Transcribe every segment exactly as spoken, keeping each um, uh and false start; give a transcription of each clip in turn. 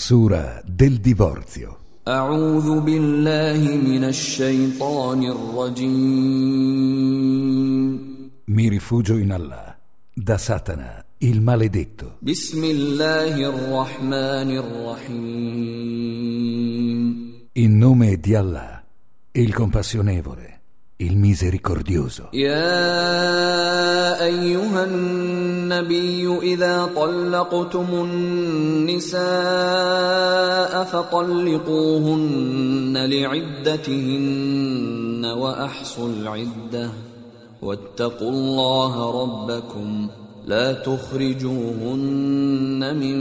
Sura del divorzio. أعوذ بالله من الشيطان الرجيم. Mi rifugio in Allah, da Satana, il maledetto. بسم الله الرحمن الرحيم. In nome di Allah, il compassionevole, il misericordioso. يا أيها النبي إذا طلقتم النساء فطلقوهن لعدتهن وأحصوا العدة واتقوا الله ربكم لا تخرجوهن من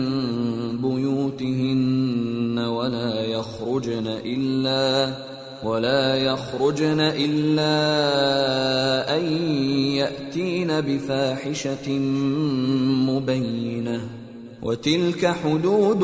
بيوتهن ولا يخرجن إلا ولا يخرجن إلا أن يأتين بفاحشة مبينة وتلك حدود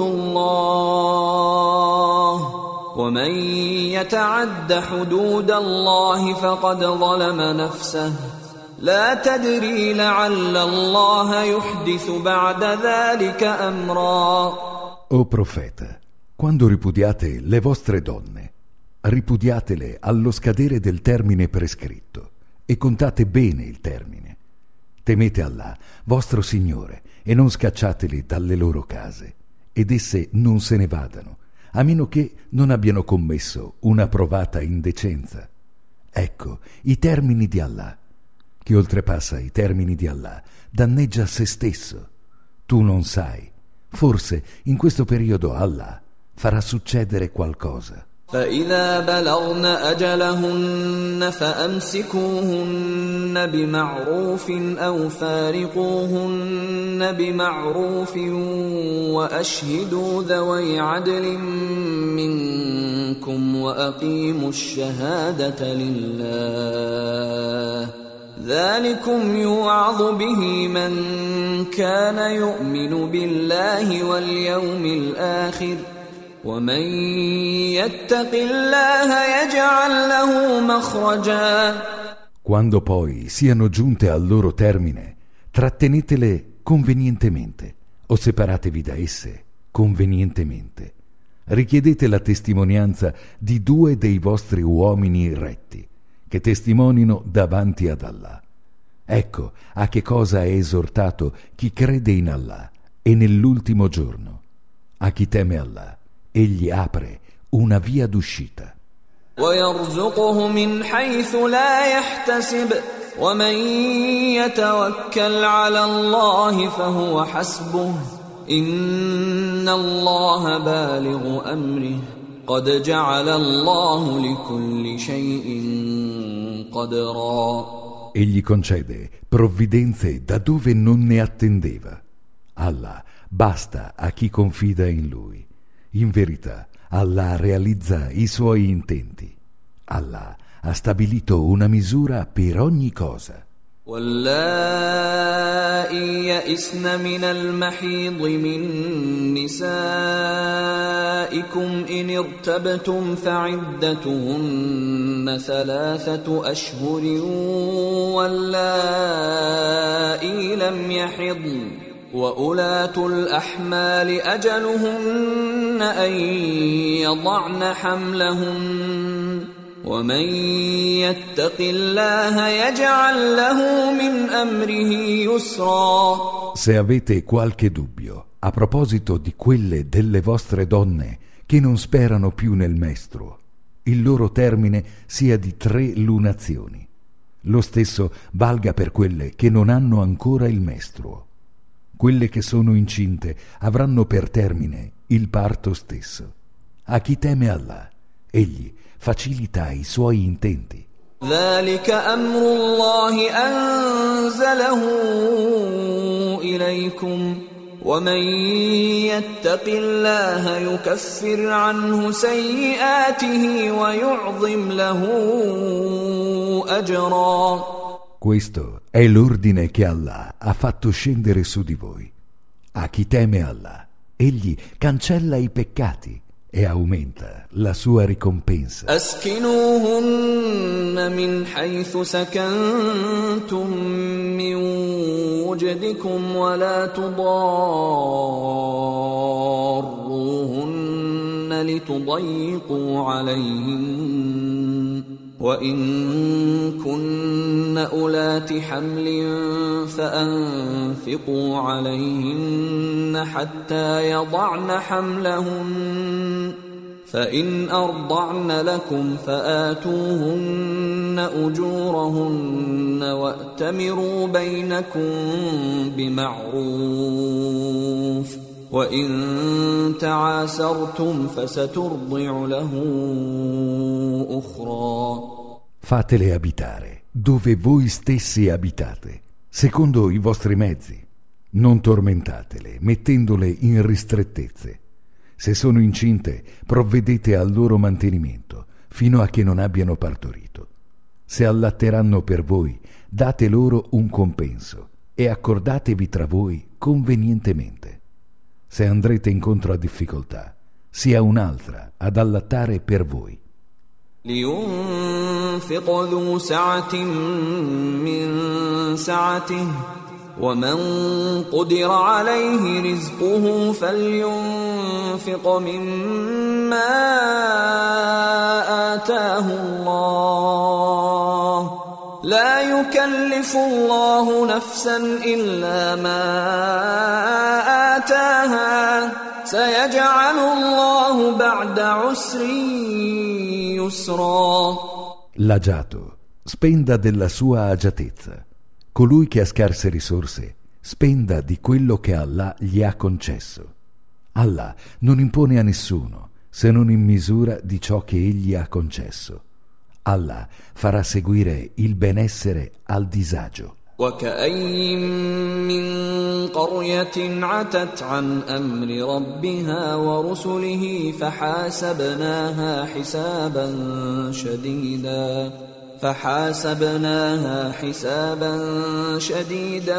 الله ومن يتعد حدود الله فقد ظلم نفسه لا تدري لعل الله يحدث بعد ذلك أمرا. O profeta, quando ripudiate le vostre donne, ripudiatele allo scadere del termine prescritto e contate bene il termine. Temete Allah, vostro Signore, e non scacciateli dalle loro case, ed esse non se ne vadano, a meno che non abbiano commesso una provata indecenza. Ecco i termini di Allah. Chi oltrepassa i termini di Allah danneggia se stesso. Tu non sai. Forse in questo periodo Allah farà succedere qualcosa. فإذا بلغن أجلهن فأمسكوهن بمعروف أو فارقوهن بمعروف وأشهدوا ذوي عدل منكم وأقيموا الشهادة لله ذلكم يوعظ به من كان يؤمن بالله واليوم الآخر ومن يتق الله يجعل له مخرجا. Quando poi siano giunte al loro termine, trattenetele convenientemente o separatevi da esse convenientemente. Richiedete la testimonianza di due dei vostri uomini retti, che testimonino davanti ad Allah. Ecco a che cosa è esortato chi crede in Allah e nell'ultimo giorno. A chi teme Allah, egli apre una via d'uscita. ويرزقه من حيث لا يحتسب ومن يتوكل على الله فهو حسبه إن الله بالغ أمره قد جعل الله لكل شيء قدرا. Egli concede provvidenze da dove non ne attendeva. Allah basta a chi confida in lui. In verità, Allah realizza i suoi intenti. Allah ha stabilito una misura per ogni cosa. واللائي يئسن من المحيض من نسائكم إن ارتبتم فعدتهن ثلاثة أشهر واللائي لم يحضن وأولاة الأحمال أجلهن أن يضعن حملهن ومن يتق الله يجعل له من أمره يسرا. Se avete qualche dubbio a proposito di quelle delle vostre donne che non sperano più nel mestruo, il loro termine sia di tre lunazioni. Lo stesso valga per quelle che non hanno ancora il mestruo. Quelle che sono incinte avranno per termine il parto stesso. A chi teme Allah, egli facilita i suoi intenti. ذلك أمر الله أنزله إليكم ومن يتق الله يكفر عنه سيئاته ويعظم له أجرا. Questo è l'ordine che Allah ha fatto scendere su di voi. A chi teme Allah, egli cancella i peccati e aumenta la sua ricompensa. أسكنوهن من حيث سكنتم من وجدكم ولا تضاروهن لتضيقوا عليهن وإن كن أولات حمل فأنفقوا عليهن حتى يضعن حملهن فإن أرضعن لكم فآتوهن أجورهن وأتمروا بينكم بمعروف وإن تعاسرتم فسترضع له أخرى. Fatele abitare dove voi stessi abitate, secondo i vostri mezzi. Non tormentatele, mettendole in ristrettezze. Se sono incinte, provvedete al loro mantenimento, fino a che non abbiano partorito. Se allatteranno per voi, date loro un compenso e accordatevi tra voi convenientemente. Se andrete incontro a difficoltà, sia un'altra ad allattare per voi. لينفق ذو سعة من سعته ومن قدر عليه رزقه فلينفق مما آتاه الله لا يكلف الله نفسا إلا ما آتاها سيجعل الله بعد عسر يسرا. L'agiato spenda della sua agiatezza. Colui che ha scarse risorse spenda di quello che Allah gli ha concesso. Allah non impone a nessuno se non in misura di ciò che egli ha concesso. Allah farà seguire il benessere al disagio. وكأين من قرية عتت عن أمر ربها ورسله فحاسبناها حسابا شديدا فحاسبناها حسابا شديدا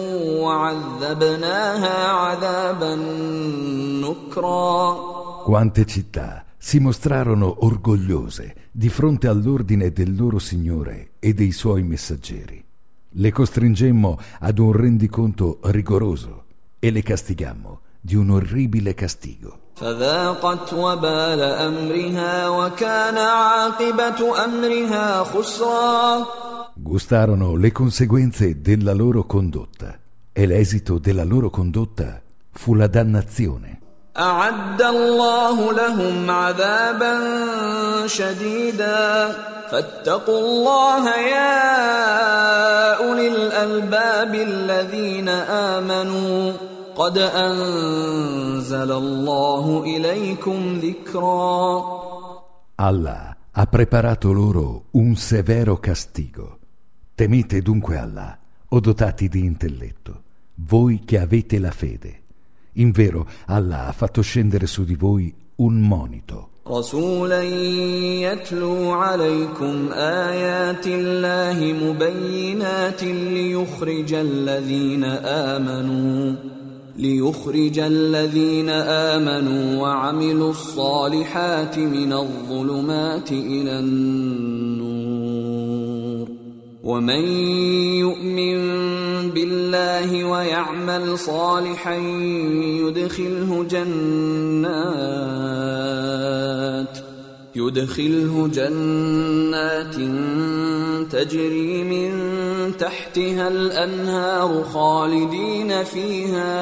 وعذبناها عذابا نكرا. Quante città si mostrarono orgogliose di fronte all'ordine del loro Signore e dei suoi messaggeri. Le costringemmo ad un rendiconto rigoroso e le castigammo di un orribile castigo. فذاقت وبال أمرها وكان عاقبة أمرها خسرا. Gustarono le conseguenze della loro condotta e l'esito della loro condotta fu la dannazione. أعد الله لهم عذابا شديدا فاتقوا الله يا أولي الألباب الذين آمنوا قد أنزل الله إليكم ذكرا. Allah ha preparato loro un severo castigo. Temete dunque Allah, o dotati di intelletto, voi che avete la fede. Invero, Allah ha fatto scendere su di voi un monito. رسولا يتلو عليكم آيات الله مبينات ليخرج الذين آمنوا ليخرج الذين آمنوا وعملوا الصالحات من الظلمات إلى النور ومن يؤمن بالله ويعمل صالحا يدخله جنات يدخله جنات تجري من تحتها الأنهار خالدين فيها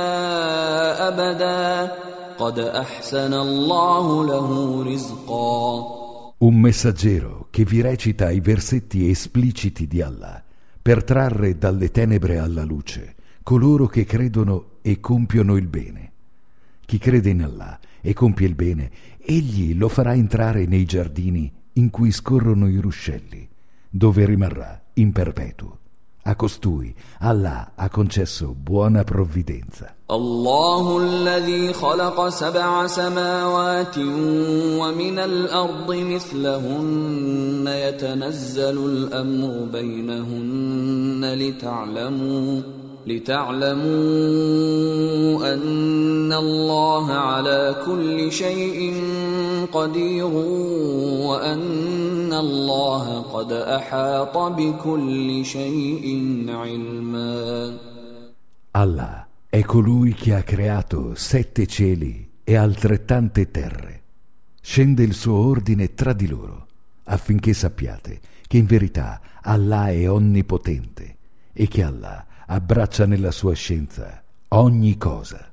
أبدا قد أحسن الله له رزقا. Un messaggero che vi recita i versetti espliciti di Allah per trarre dalle tenebre alla luce coloro che credono e compiono il bene. Chi crede in Allah e compie il bene, egli lo farà entrare nei giardini in cui scorrono i ruscelli, dove rimarrà in perpetuo. A costui Allah ha concesso buona provvidenza. الله الذي خلق سبع سماوات ومن الأرض مثلهن يتنزل الأمر بينهن لتعلموا لتعلموا أن الله على كل شيء قدير وأن الله قد أحاط بكل شيء علما. Allah è colui che ha creato sette cieli e altrettante terre. scende il suo ordine tra di loro, affinché sappiate che in verità Allah è onnipotente e che Allah abbraccia nella sua scienza ogni cosa.